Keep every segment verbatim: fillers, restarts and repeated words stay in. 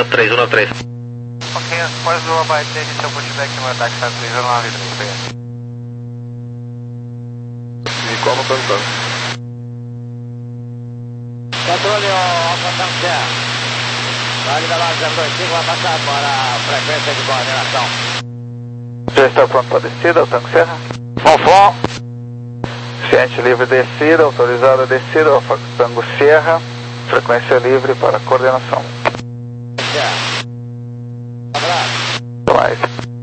três um nove três. Ok, após o abater de seu pushback no ataque três um nove três. E como cantando? Controle, Alfa Tanque. Vale da Lava zero dois cinco vai passar para a frequência de coordenação. Já está pronto para descida, o Tanque Serra? Fofó. Ciente livre descida, autorizada descida, Alfa Tango Serra, frequência livre para coordenação. Abraço. Mais.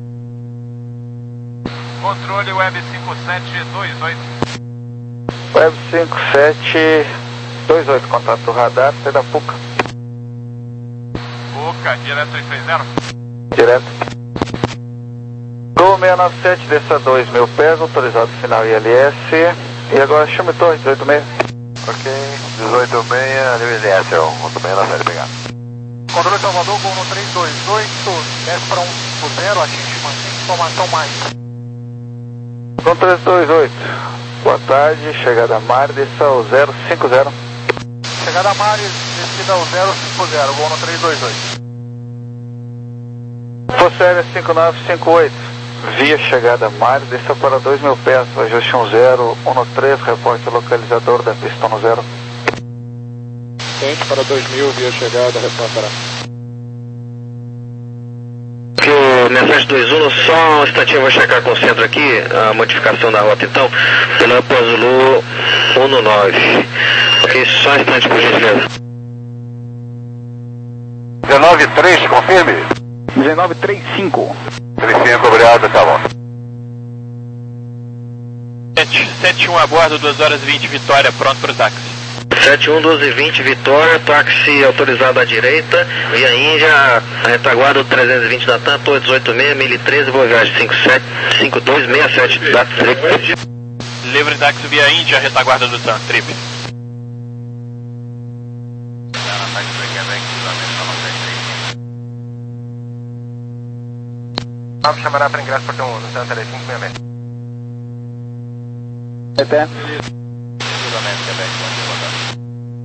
Controle Web cinco sete dois oito. Web cinco sete dois oito, contato radar, sai da Puca. Puca, direto três três zero. Direto. Gol seis nove sete, desça dois mil pés, autorizado final I L S. E agora chame torre, dezoito seis. Ok, dezoito seis, livre D S, oito seis na série, obrigado. Controle Salvador, gol no três dois oito, desce para um zero, atinge mantém informação mais. Com três dois oito, boa tarde, chegada a mar, desça ao zero cinco zero. Chegada a Mares, descida ao zero cinco zero, gol no três dois oito. Força Aérea cinco nove cinco oito, via chegada a mar, desça para dois mil pés, ajuste um zero um três, reporte localizador da pista no zero. Ciente para dois mil, via chegada, reportará. Que o mensagem dois um, só um instantinho, eu vou checar com o centro aqui a modificação da rota então, pela Zulu um nove. Ok, só um instante por gentileza. dezenove três, confirme. dezenove trinta e cinco. trinta e cinco, obrigado, tá bom. sete um a bordo, duas horas e vinte, Vitória, pronto para o táxi. sete um doze vinte, Vitória, táxi autorizado à direita, via Índia, a retaguarda do trezentos e vinte da TAM, Torre dezoito seis, mil e treze, boa viagem, cinco sete cinco dois seis sete, data trip. Livre táxi via Índia, retaguarda do TAM, trip. Vamos chamará para ingresso portão um, no TAM três cinco seis seis. Até. Seguramente, Quebec, vamos voltar.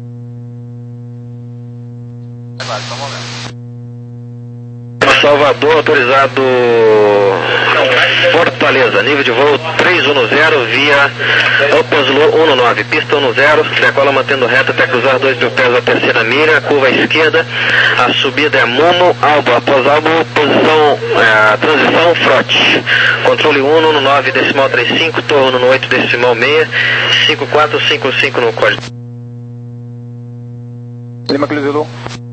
É válido, vamos ver. Salvador, autorizado Fortaleza, nível de voo três um zero via Opazulu um nove, pista um zero, decola mantendo reto até cruzar dois mil pés a terceira milha, curva à esquerda, a subida é Momo, Albo, após Albo, posição, é, transição, frote, controle um no nove, decimal trinta e cinco, torre um no oito, decimal seis, cinco quatro cinco cinco no código. Lima Zulu.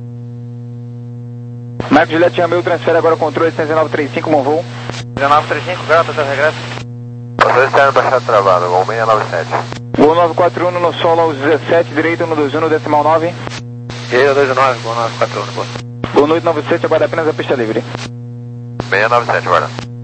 Marco Juliette Ramil, transfere agora o controle dezenove trinta e cinco, bom voo. dezenove trinta e cinco, Delta, seu regresso. Vocês externo baixado travado, gol seis nove sete. Gol nove quatro um no solo aos dezessete, direito no dois um no decimal nove. Direita dois nove, gol nove quatro um, pô. Gol no oito nove sete, aguarda apenas a pista livre. seis nove sete, guarda.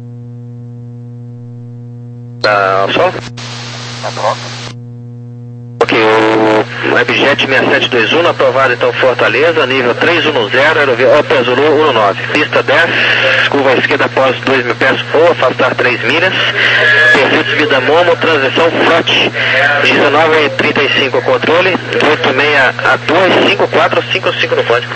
Tá ao sol? Tá pronto. Ok, o Webjet seis sete dois um, aprovado então Fortaleza, nível três um zero, aerovia Opel Zulu um nove, pista dez, curva à esquerda após dois mil pés ou afastar três milhas, perfil de subida Momo, transição frote, dezenove trinta e cinco controle, oito seis a torre, cinco quatro cinco cinco no código.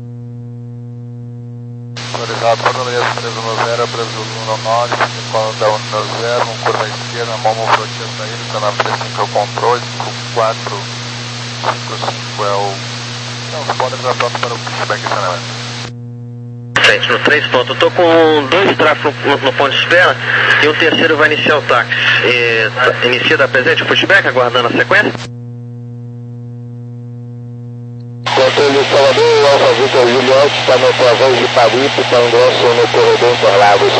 Autorizado Fortaleza três um zero, Brasil um nove, cinco um zero, um curva à esquerda, Momo froteira saída, dezenove trinta e cinco é o controle, cinco quatro cinco cinco é o... Não, você pode entrar pronto para o pushback e saneamento. Frente no três pontos, eu tô com dois tráfegos no, no ponto de espera e o terceiro vai iniciar o táxi. E, tá, inicia da presente o pushback, aguardando a sequência. Controle Salvador, Alfa Vitor Juliette, está no travão de Paguito, para ingresso no corredor Interlagos.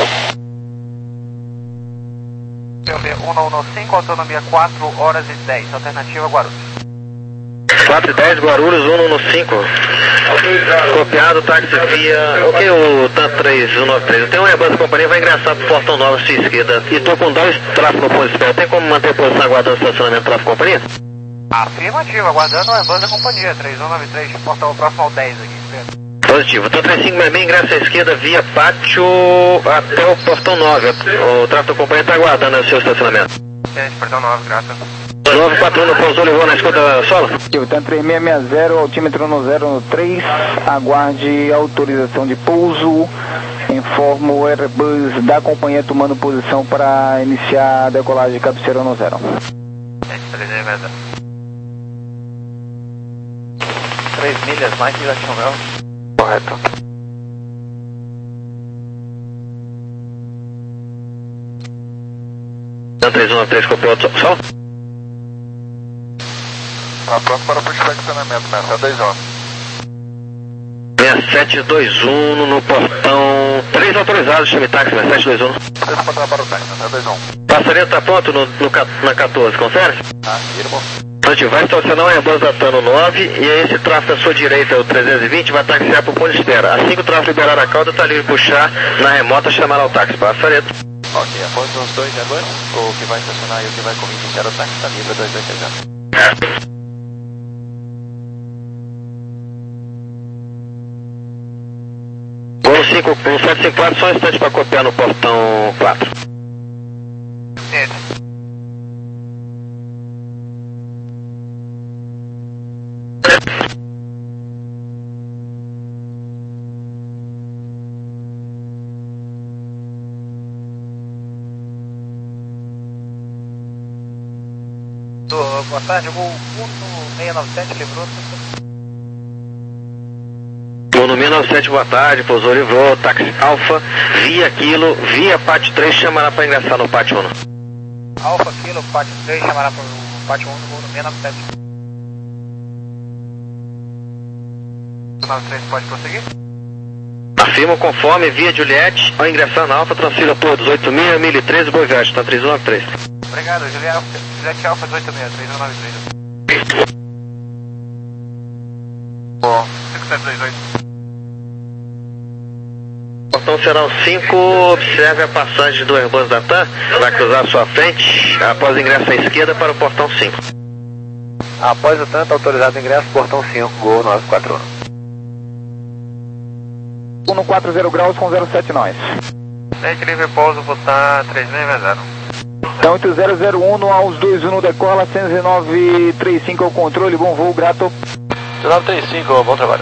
C B um um cinco, autonomia quatro horas e dez, alternativa Guarulhos. quatro e dez, Guarulhos, um um cinco. Copiado, táxi via... Ok, o TAM três um nove três. Eu tenho um Airbus da companhia, vai ingressar pro portão nove à sua esquerda. E tô com dois tráfegos no ponto de espera. Tem como manter a posição aguardando o estacionamento do tráfego companhia? Afirmativo, aguardando o Airbus da companhia, três um nove três, portão próximo ao dez aqui, espera. Positivo. TAM três cinco seis seis, ingressa à esquerda via pátio até o portão nove. O tráfego da companhia está aguardando o seu estacionamento. Gente, portão nove, graças. nove quatro um no pouso, levou na escuta solo. Tanto três seis seis zero, altímetro no zero no três, aguarde autorização de pouso. Informo o Airbus da companhia tomando posição para iniciar a decolagem de cabeceira no zero. três milhas, mais que Jackson Bell. Correto. três um nove três, copiou outro sol. Tá pronto para o pushback de treinamento, né? seis dois um. seis sete dois um no portão três autorizados, chame táxi, seis sete dois um. três para para o táxi, seis dois um. Passarinho tá pronto no, no, na quatorze, confere? Ah, irmão. Então vai estacionar o Airbus da TAN no nove e esse tráfego à sua direita, o trezentos e vinte, vai taxiar para o ponto de espera. Assim que o tráfego liberar a cauda, está livre puxar na remota, chamar ao táxi. Passareto. Ok, após os dois Airbus, o que vai estacionar e o que vai iniciar o táxi está livre, dois dois seis zero. Gol cinco, sete cinco quatro, só um instante para copiar no portão quatro. Sim. Boa tarde, vou um seis nove sete, livrou. Turno seis nove sete, boa tarde, pousou, livrou, táxi Alfa, via Kilo, via Pátio três, chamará para ingressar no Pátio um. Alfa Kilo, Pátio três, chamará para o Pátio um, voo no seis nove sete. seis nove três, pode prosseguir? Afirmo conforme, via Juliette, ao ingressar na Alfa, transfira por dezoito mil, mil e treze, boa viagem, tá três um nove três. Obrigado, Juliette, Juliette Alfa dezoito mil, três um nove três. Bom, cinco sete dois oito. Portão será o cinco, observe a passagem do Airbus da TAN, vai cruzar à sua frente, após o ingresso à esquerda para o portão cinco. Após o tanto, autorizado o ingresso, portão cinco, Gol nove quatro um. um quatro zero graus com zero sete nós. sete livre pouso, botar três seis zero. Então oito zero zero um aos dois um no decola, cento e nove trinta e cinco ao controle, bom voo, grato. cento e nove trinta e cinco, bom trabalho.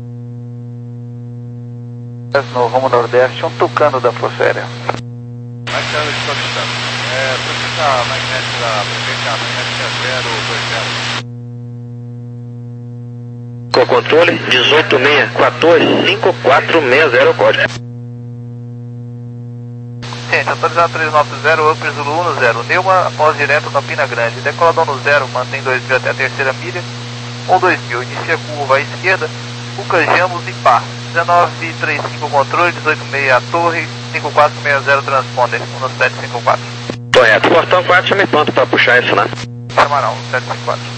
No rumo nordeste, um tucano da Força Aérea. Marcelo de solicitando. É, precisa magnética da prefeita, magnética zero dois zero. Com controle, dezoito seis quatorze cinco quatro seis zero, código. Gente, autorizado três nove zero, Upper Zulu um no zero. Neuma, após direto na Pina Grande. Decolador no zero, mantém dois mil até a terceira milha. um dois mil, inicia curva à esquerda. Ucajamos e par. dezenove trinta e cinco controle, dezoito seis a torre, cinco quatro seis zero transponder, um sete cinco quatro. Correto, portão quatro, chame pronto para puxar isso, né? Chamará, um sete cinco quatro.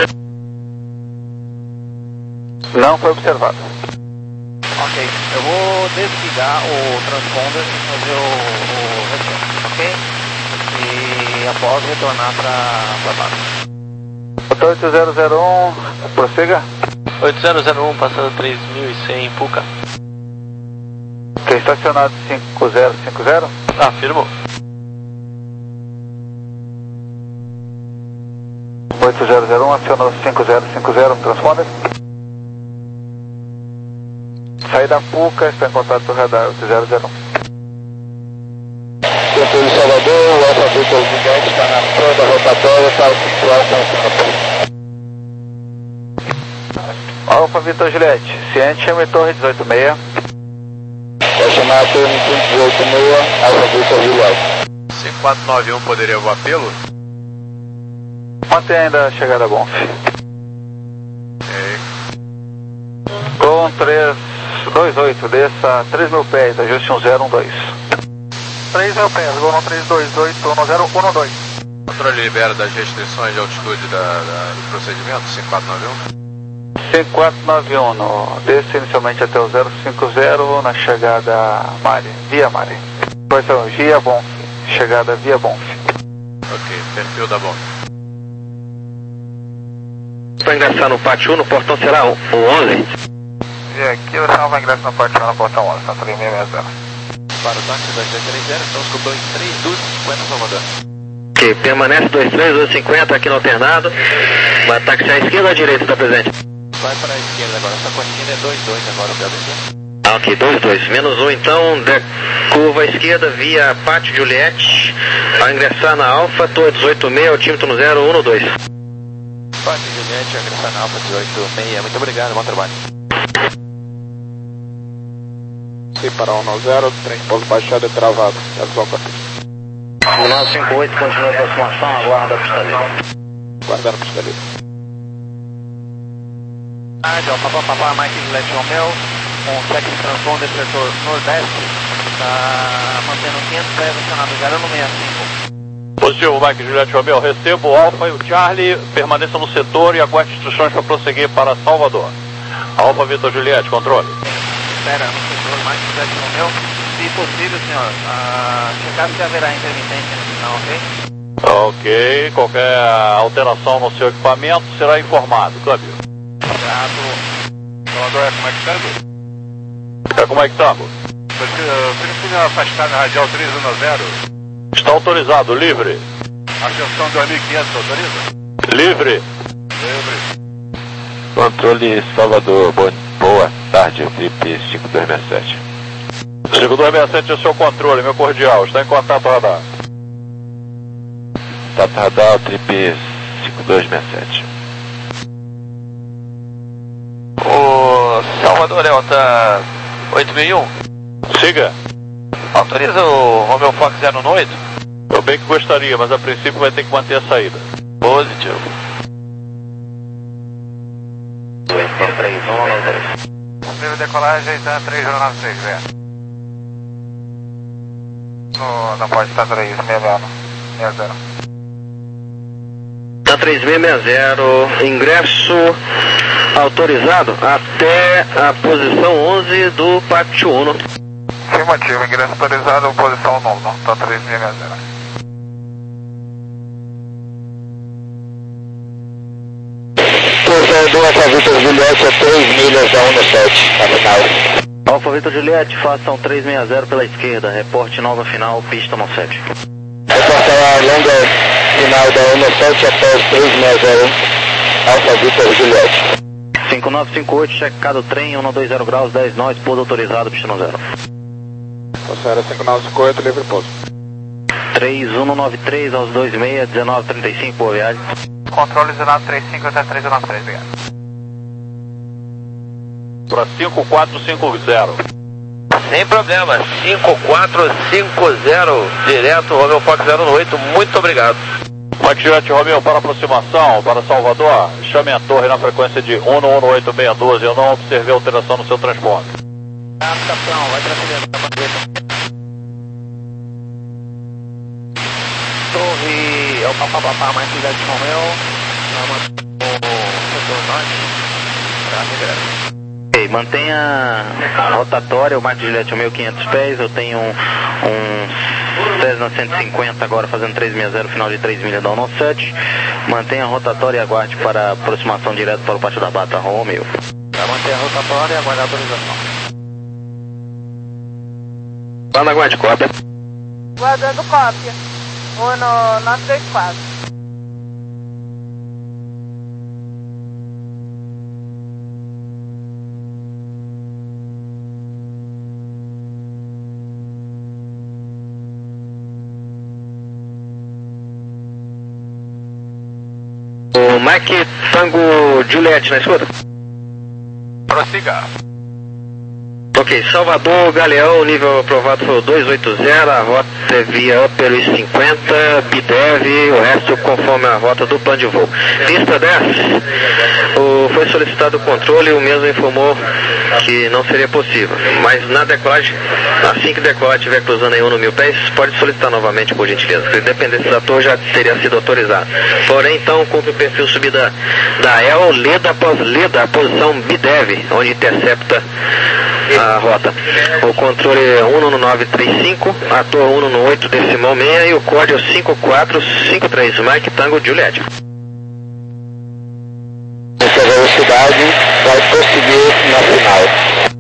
Não foi observado. Ok, eu vou desligar o transponder e fazer o, o retorno, ok? E após retornar para base. oito zero zero um, prossiga. oito zero zero um, passando três mil e cem, Puca. Ok, estacionado cinco zero cinco zero. Afirmo. oito zero zero um, acionou cinco zero cinco zero, transponder. Saí da Puca, está em contato com o radar oito zero zero um. Centro de Salvador, o Alfa Victor gigante está na sonda rotatória, está situado na Alfa Vitor Juliette, ciente, chame torre dezoito seis. Vai chamar a torre dezoito seis, Alfa Victor Juliette. cinco quatro nove um poderia voar pelo? Mantém ainda a chegada bom. Com três dois oito, desça três mil pés, ajuste um zero um dois. três mil pés, Gol no três dois dois, turno zero um dois. Controle libera das restrições de altitude da, da, do procedimento, cinco quatro nove um. cinco quatro nove um, no, desça inicialmente até o zero cinco zero, na chegada Mari, via Mari. Posição, via Bonf, chegada via Bonf. Ok, perfil da Bonf. Para ingressar no Pátio um, no portão será o onze. E aqui o sinal vai ingressar no portão no portão onze, tá três seis zero. Para o táxi da G três zero, estamos com dois três dois cinquenta Salvador. Que permanece dois três, dois cinquenta aqui no alternado. Vai taxiar à esquerda ou à direita, está presente? Vai para a esquerda agora, essa cortina é dois dois agora, o P B C. Ah, ok, dois dois. Menos um então, de curva à esquerda via Pátio Juliette. Ao ingressar na Alfa, torre dezoito seis, altímetro no zero um dois. Pátio Juliette, ao ingressar na Alfa dezoito seis, muito obrigado, bom trabalho. Sim, para um zero, trem pouso baixado e travado. É só para nove cinco oito, continua a aproximação, aguarda a pista livre. guardar a pista livre. Rádio, Papa Papa, Mike Juliette Romeo, com check de transponder setor nordeste, está mantendo quinhentos pés acionado zero no sessenta e cinco. Positivo, Mike Juliette Romeo, recebo o Alfa e o Charlie, permaneça no setor e aguarde instruções para prosseguir para Salvador. Alfa Vitor Juliette, controle. Espera no setor Mike Juliette Romeo, se possível, senhor, uh, checar se haverá intermitência no final, ok? Ok, qualquer alteração no seu equipamento será informado, câmbio. Salvador, como é que está? É como é que estamos? Precisa afastar na radial três um zero. Está autorizado, livre. Atenção dois mil e quinhentos, autoriza? Livre. Livre. Controle Salvador, boa, boa tarde, Trip cinco dois seis sete. cinco dois seis sete é seu controle, meu cordial, está em contato radar. Contato radar, Trip cinco dois seis sete. O Salvador Delta oito mil e um, Siga. autoriza o Romeo Fox zero oito? Eu bem que gostaria, mas a princípio vai ter que manter a saída. Positivo. três um nove três. Primeira decolagem está três zero nove três, velho. No, na pode estar três seis zero. Tá três seis seis zero, ingresso autorizado até a posição onze do Pátio Uno. Afirmativo, ingresso autorizado, posição nove, tá três seis seis zero. Torcedor Alfa Vitor Juliette a três milhas da um sete, na final. Alfa Vitor Juliette, façam três seis zero pela esquerda, reporte nova final, pista no sete. Reportar a longa final da um sete até os três seis zero, Alfa Vitor Juliette. cinco nove cinco oito, checado trem, um dois zero graus, dez nós, pouso autorizado, pista no zero. Passara cinco nove cinco oito, livre pouso. três um nove três aos dois seis, dezenove trinta e cinco, boa viagem. Controle zero nove três cinco até três nove três, obrigado. Para cinco quatro cinco zero. Sem problema, cinco quatro cinco zero, direto Romeo Fox zero oito, muito obrigado. Mike Juliette Romeo para aproximação, para Salvador, chame a torre na frequência de um um oito seis um dois, eu não observei alteração no seu transporte. Captação, vai tranquilo. Torre, é o papapá, mais cidade de Romeu, o setor norte, para a Ok, mantenha a rotatória, o Mike Juliette Romeo quinhentos pés, eu tenho um, um Cessna cento e cinquenta agora fazendo três seis zero, final de três milhas da um sete. Mantenha a rotatória e aguarde para aproximação direto para o Pátio da Bata, Romeo. Para manter a rotatória e aguardar a autorização. Lá na guarda, cópia. Guardando cópia. Ou no nove três quatro. O Mike Tango Juliette, na escuta? Prossiga. Ok, Salvador, Galeão, nível aprovado foi o dois oito zero, a rota é via Upper I cinquenta, Bidev, o resto conforme a rota do plano de voo. Pista dez, o, foi solicitado o controle e o mesmo informou que não seria possível, mas na decolagem, assim que decolar estiver cruzando aí um no mil pés, pode solicitar novamente por gentileza, porque independente da torre já teria sido autorizado. Porém, então, cumpre o perfil subida da E L, leda após leda, a posição Bidev, onde intercepta a rota. O controle é um nove três cinco, a torre um no oito decimal seis e o código cinco quatro cinco três, Mike Tango Juliette. Essa velocidade vai prosseguir na final.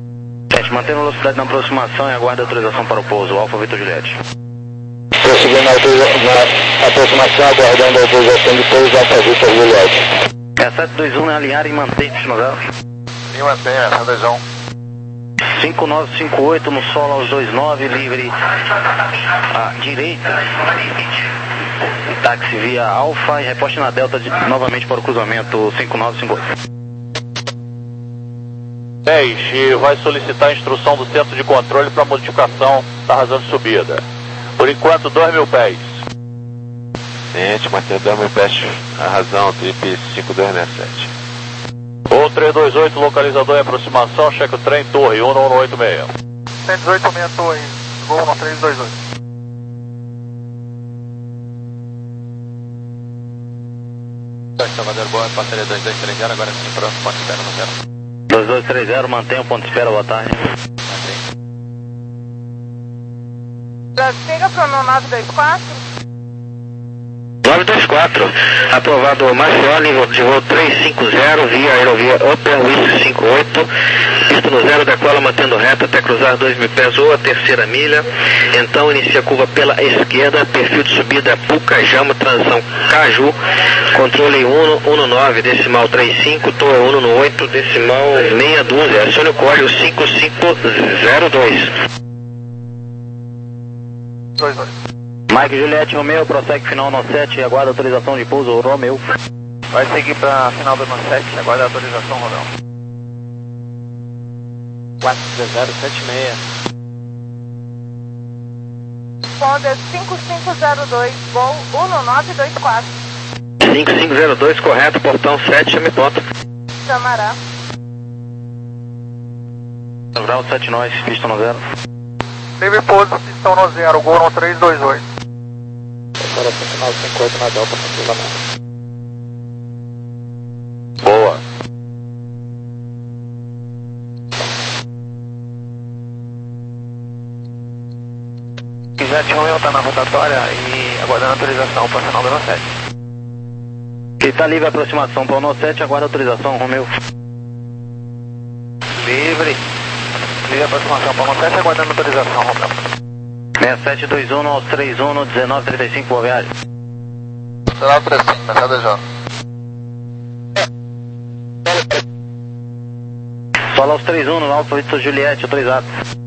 Gente, mantendo a velocidade na aproximação e aguarda a autorização para o pouso, Alfa Vitor Juliette. Prosseguindo na na, na aproximação, aguardando a autorização de pouso Alfa Vitor Juliette. É sete dois um, alinhar e manter, pistão zero. E mantenha, sete dois um. cinco nove cinco oito no solo aos dois nove, livre à direita. Táxi via Alfa e reposte na Delta de, novamente para o cruzamento cinco nove cinco oito. dez, e vai solicitar a instrução do centro de controle para modificação da razão de subida. Por enquanto, dois mil pés. Ciente, mantendo dois mil pés, a razão, trip cinco dois seis sete. O três dois oito, localizador em aproximação, cheque o trem, torre um um oito seis. cento e dezoito, meia torre, voo no três dois oito. Salvador, boa, parceria dois dois três zero, agora sim, pronto, ponto espera no zero. dois dois três zero, mantenha o ponto de espera, boa tarde. Siga para o nove dois quatro. nove dois quatro, aprovado Maceió, nível de voo trezentos e cinquenta, via aerovia Upper Whisky cinco oito, pista no zero, decola mantendo reta até cruzar dois mil pés ou a terceira milha, então inicia a curva pela esquerda, perfil de subida Pucajama, transição Caju, controle um nove, decimal trinta e cinco, torre um oito, decimal meia dúzia, acione o código cinco cinco zero dois. dois dois. Mike Juliette Romeu, prossegue final no sete, aguarda autorização de pouso Romeu. Vai seguir para final do sete, aguarda a autorização, Romeu. quatro zero sete seis. Responda cinco cinco zero dois, voo um nove dois quatro. cinco cinco zero dois, correto, portão sete, chame ponto. Chamará. Grau sete nós, pista no zero. Livre pouso, pistão no zero, gol no três dois oito. Agora final cinco oito na Delta, cruzamento. Boa. Jet Romeo está na rotatória e aguardando autorização para final do sete. Está livre a aproximação para o no sete, aguarda autorização, Romeu. Livre. Livre a aproximação para o sete, aguardando autorização, Romeu. sete sete dois um aos três um no dezenove trinta e cinco, boa viagem. dezenove trinta e cinco, Mercedes J. Solo aos três um no Alfa Vitor Juliette, autorizado.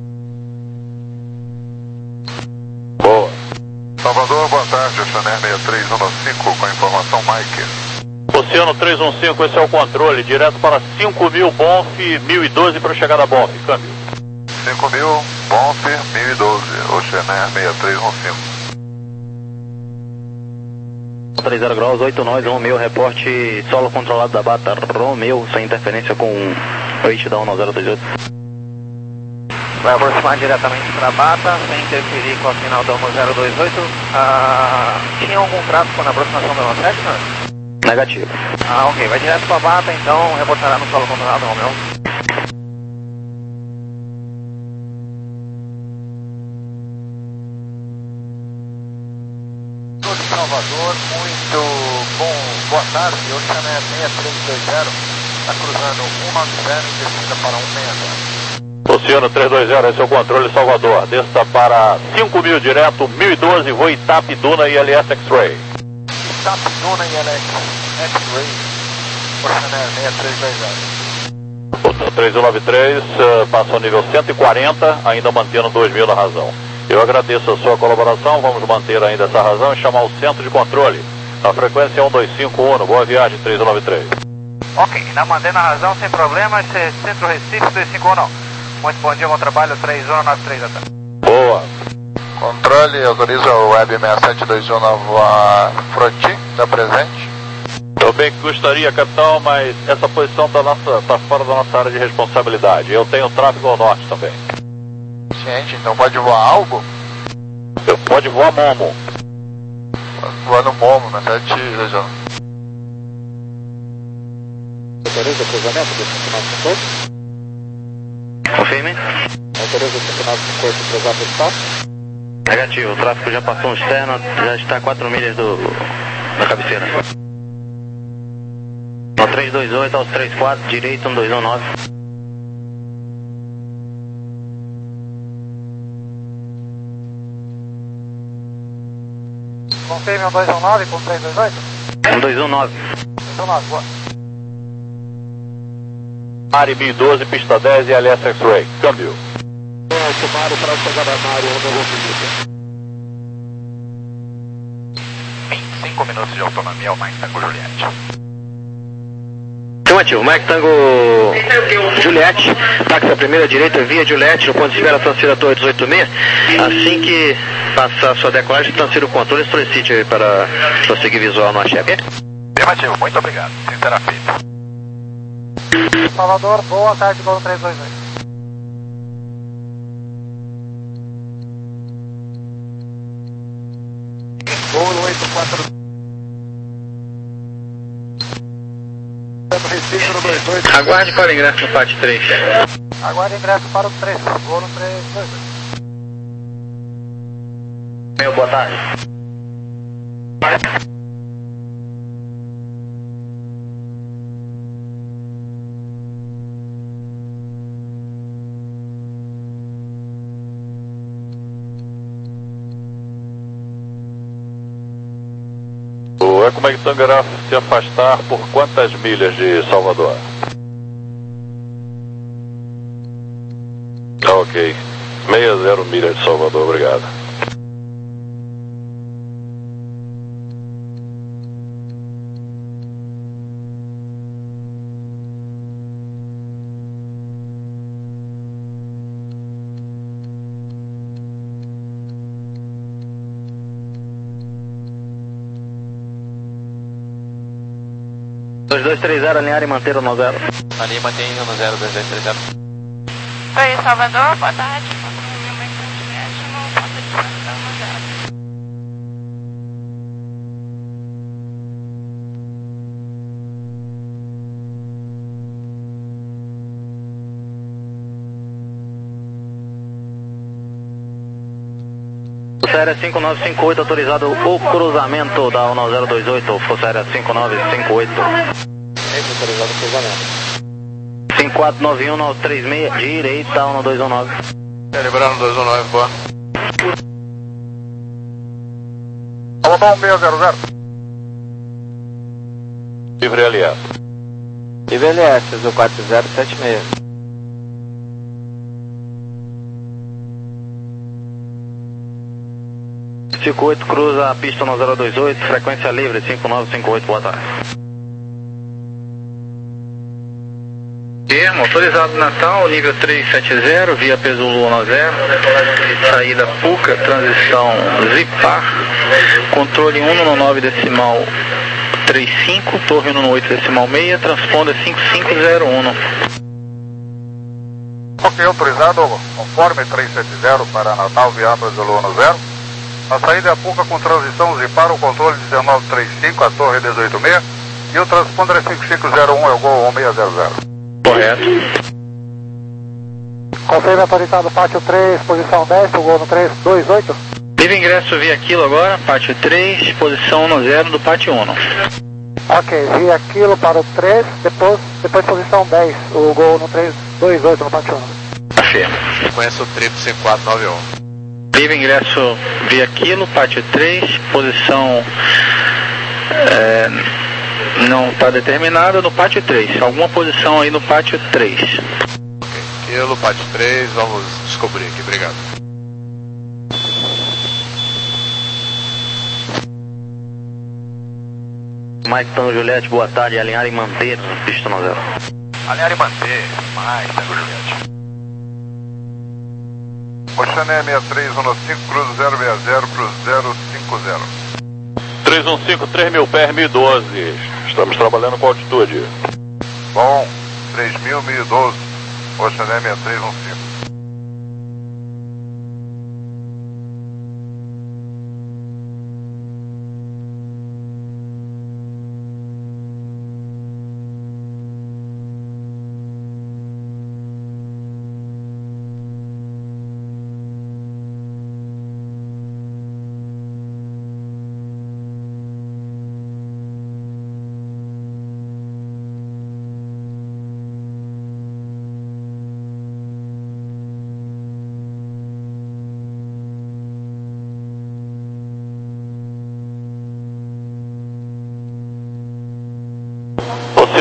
Boa. Salvador, boa tarde, Chanel seis três um cinco com a informação Mike. Oceano três um cinco, esse é o controle, direto para cinco mil Bonf, mil e doze para chegada a Bonf, câmbio. cinco mil, Bonf, mil e doze, Oceaner seis três um cinco. trinta graus, oito nós, Romeu, reporte solo controlado da Bata, Romeu, sem interferência com o H da um zero dois oito. Vai aproximar diretamente para a Bata, sem interferir com a final da um zero dois oito. Ah, tinha algum tráfego na aproximação da um sete, não? Negativo. Ah, ok. Vai direto para a Bata, então reportará no solo controlado, Romeu. Salvador, muito bom, boa tarde, Oceaner seis três dois zero, está cruzando um nove zero e descida para um seis zero. Oceano três dois zero, esse é o controle Salvador, desça para cinco mil direto, mil e doze, voo Itap, Duna e L S X-Ray. Itap, Duna e L S X-Ray, Oceaner seis três dois zero. três um nove três, uh, passa ao nível cento e quarenta, ainda mantendo dois mil na razão. Eu agradeço a sua colaboração, vamos manter ainda essa razão e chamar o centro de controle. A frequência é um dois cinco um, boa viagem, três um nove três. Ok, ainda mantendo a razão sem problemas, Centro Recife dois cinco um não. Muito bom dia, bom trabalho, três um nove três até. Boa. Controle, autoriza o Web seis sete dois um a Froti, está presente. Eu bem que gostaria, capitão, mas essa posição está tá fora da nossa área de responsabilidade. Eu tenho tráfego ao norte também. Ciente, então pode voar algo? Eu, pode voar Momo. Pode voar no Momo, na sete região. Autoriza o cruzamento do cinco nove cinco oito? Confirme. Autoriza o cinco nove cinco oito cruzar para o espaço? Negativo, o tráfego já passou um externo, já está a quatro milhas do, da cabeceira. No três dois oito aos três quatro, direito um dois um nove. Confirme um dois um nove com três dois oito. um dois um nove. dois um nove, boa. Mari B doze, pista dez e L S X-Ray. Câmbio. Sumário para a chegada na área, onde eu vou visitar. vinte e cinco minutos de autonomia ao Mike Tango Juliette. Afirmativo, Mike Tango Juliette, táxi à primeira direita via Juliette, no ponto de espera transfira Torre dezoito seis. Assim que passar a sua decolagem, transfira o controle e solicite para prosseguir visual no chefe. Afirmativo, muito obrigado. Sim, será feito. Salvador, boa tarde, Gol três dois oito. Gol oito quatro. Recife no dois oito. Aguarde para o ingresso no pátio três. Aguarde ingresso para o três, Gol no três dois oito. Meu, boa tarde. O Eco Mike Tango irá se afastar por quantas milhas de Salvador? Ah, ok. sessenta milhas de Salvador, obrigado. dois dois três zero, alinhar e manter o no zero. Ali mantém no zero dois dois três zero. Oi, Salvador, boa tarde. Meu Mike Tango Juliette no ponto de expansão no zero. Força Aérea cinco nove cinco oito, autorizado o cruzamento da um zero dois oito, Força Aérea cinco nove cinco oito. Autorizado o cruzamento. cinco quatro nove um nove três seis, direita um dois um nove. Lembrando dois um nove, boa. Salvador um seis zero zero. Livre L S. Livre L S, azul quatro zero sete seis. cinco oito, cruza a pista um zero dois oito, frequência livre cinco nove cinco oito, boa tarde. Termo, autorizado Natal, nível trezentos e setenta, via peso um zero, saída Puca, transição Zipar, controle um no nove decimal trinta e cinco, torre um no oito decimal seis, transponder cinco cinco zero um. Ok, autorizado, conforme trezentos e setenta para Natal, via peso um zero. A saída é a Puca com transição Zipar, o controle dezenove trinta e cinco, a torre dezoito seis, e o transponder é cinco cinco zero um, é o Gol um seis zero zero. Correto. Confirme autorizado pátio três, posição dez, o Gol no três dois oito. Livre ingresso via quilo agora, pátio três, posição um zero do pátio um. Ok, via quilo para o três, depois, depois posição dez, o Gol no três dois oito no pátio um. Afirma. Conheço o triplo cinco quatro nove um. Livre ingresso via quilo, pátio três, posição é, não está determinada no pátio três. Alguma posição aí no pátio três. Ok, quilo, pátio três, vamos descobrir aqui, obrigado. Mike Tango Juliette, boa tarde, alinhar e manter, pista no zero. Alinhar e manter, mais, Tango Juliette. Oceané seis três um cinco, cruzo zero seis zero para o zero cinco zero. três um cinco, três mil pés, mil e doze. Estamos trabalhando com altitude. Bom, três mil, mil e doze, Oceané seis três um cinco.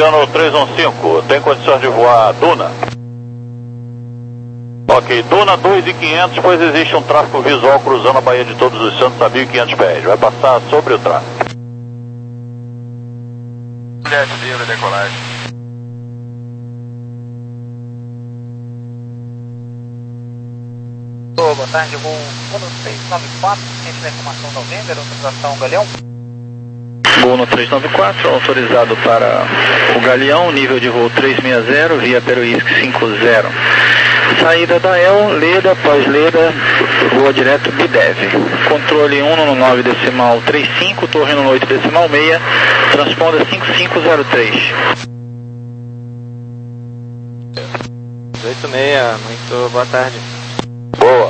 Oceano três um cinco, tem condições de voar Duna? Ok, Duna dois mil e quinhentos, pois existe um tráfego visual cruzando a Baía de Todos os Santos a mil e quinhentos pés. Vai passar sobre o tráfego. Juliette, livre, decolagem. Oh, boa tarde, eu vou no três nove quatro, ciente da informação da November, autorização Galeão. Voo no três nove quatro, autorizado para o Galeão, nível de voo três seis zero, via Peruísque cinco zero. Saída da E L, Leda, pós-Leda, voa direto Bidev. Controle um no nove decimal trinta e cinco, torre no oito decimal seis, transponda cinco cinco zero três. oito seis, muito boa tarde. Boa.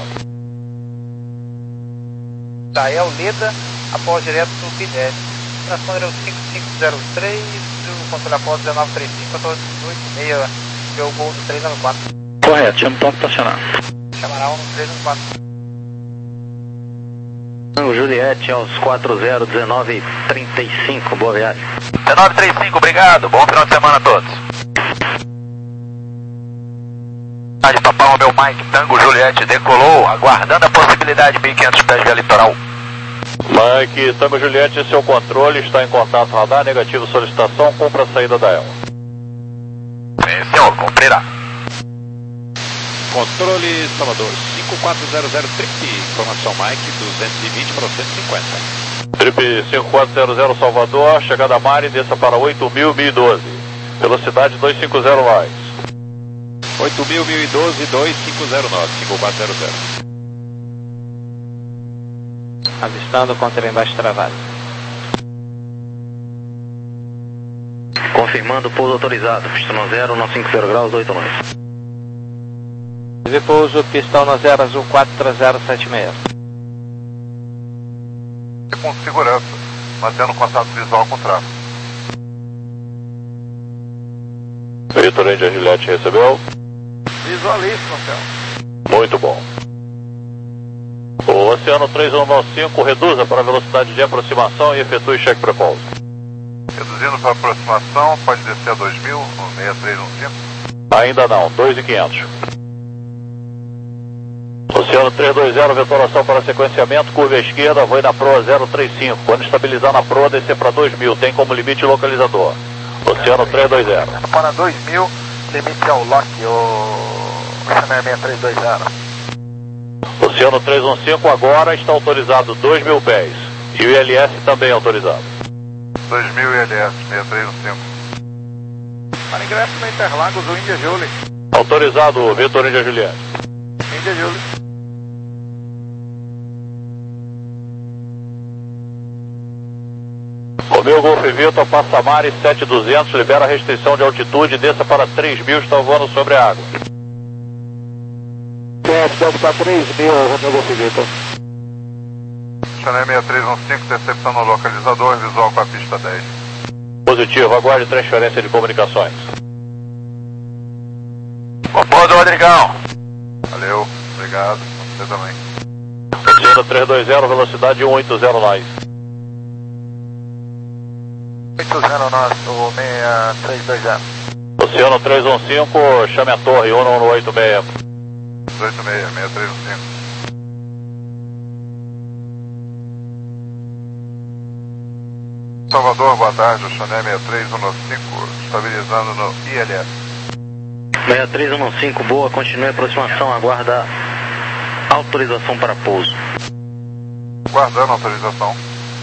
Da E L, Leda, após direto do Bidev. Transponda o cinco cinco zero três, o controle após dezenove trinta e cinco, oito seis, que é o voo do três nove quatro. Correto, chama o toque para acionar. Chamará um no três nove quatro. Tango Juliette aos quatro zero um nove trinta e cinco, boa viagem. dezenove trinta e cinco, obrigado, bom final de semana a todos. De Papai Romeu Mike, Tango Juliette decolou, aguardando a possibilidade de mil e quinhentos pés via litoral. Mike, Tango Juliette, seu controle está em contato radar, negativo solicitação, cumpra a saída da E L. Sim, senhor, cumprirá. Controle Salvador cinco quatro zero zero Trip, informação Mike duzentos e vinte para cento e cinquenta. Trip cinco quatro zero zero Salvador, chegada a Mari, desça para oito mil, mil e doze. Velocidade duzentos e cinquenta mais. oito mil, mil e doze, dois cinco zero nove, cinco quatro zero zero. Avistando o controle embaixo travado. Confirmando pouso autorizado, pistão zero, não cinco zero graus, oito nove. De pouso, pistão no zero, azul quatro zero sete seis. Com segurança, mantendo contato visual com o tráfego. Vitor Índia Juliette recebeu? Visualíssimo, Theo. Muito bom. O Oceano três um nove cinco reduza para a velocidade de aproximação e efetue cheque pré-pouso. Reduzindo para aproximação, pode descer a dois mil, no seis três um cinco. Ainda não, dois mil e quinhentos. Oceano três dois zero, vetoração para sequenciamento, curva à esquerda, voe na proa zero três cinco. Quando estabilizar na proa, descer para dois mil, tem como limite localizador. Oceano três dois zero. Para dois mil, limite ao lock, o Chanel seis três dois zero. Oceano três um cinco agora está autorizado dois mil pés. E o I L S também autorizado. dois mil I L S, seis três um cinco. Para ingresso na Interlagos, o Índia Julie. Autorizado, Vitor Índia Juliette. Índia Julie. Romeu Golf Vitor, passa Mari sete duzentos, libera a restrição de altitude, desça para três mil, está voando sobre a água. Desce para três mil, Romeu Golf Vitor. Chanel seis três um cinco, decepção no localizador, visual com a pista dez. Positivo, aguarde transferência de comunicações. Bom pouso, Rodrigão. Valeu, obrigado, você também. Oceano três dois zero, velocidade cento e oitenta nós. oito zero nove, o seis três dois zero. Oceano três um cinco, chame a torre, um no oito seis. oito seis, seis três um cinco. Salvador, boa tarde, o Chanel seis três um nove cinco, estabilizando no I L S. seis três um nove cinco, boa, continue a aproximação, aguarda autorização para pouso. Guardando a autorização.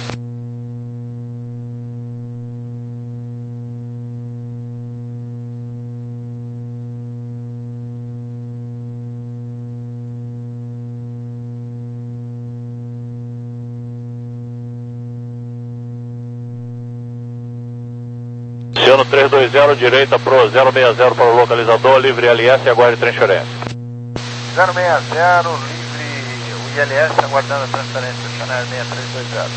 Oceano três dois zero, direita pro zero seis zero para o localizador, livre I L S e aguarde transferência. zero seis zero, livre o I L S, aguardando a transferência do Chanel seis três dois zero.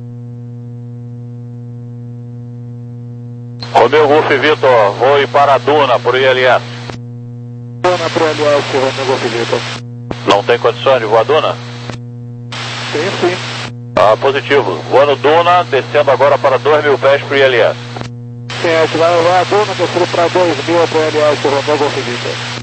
Romeu Golf Vitor, voe para a Duna por I L S. Duna para o I L S, Romeu Golf Vitor. Não tem condições de voar Duna? Sim, sim. Ah, positivo. Voando Duna, descendo agora para dois mil pés para o I L S. oitocentos, vai levar a dona, descendo para dois mil para o L S, Romeu Golf Victor.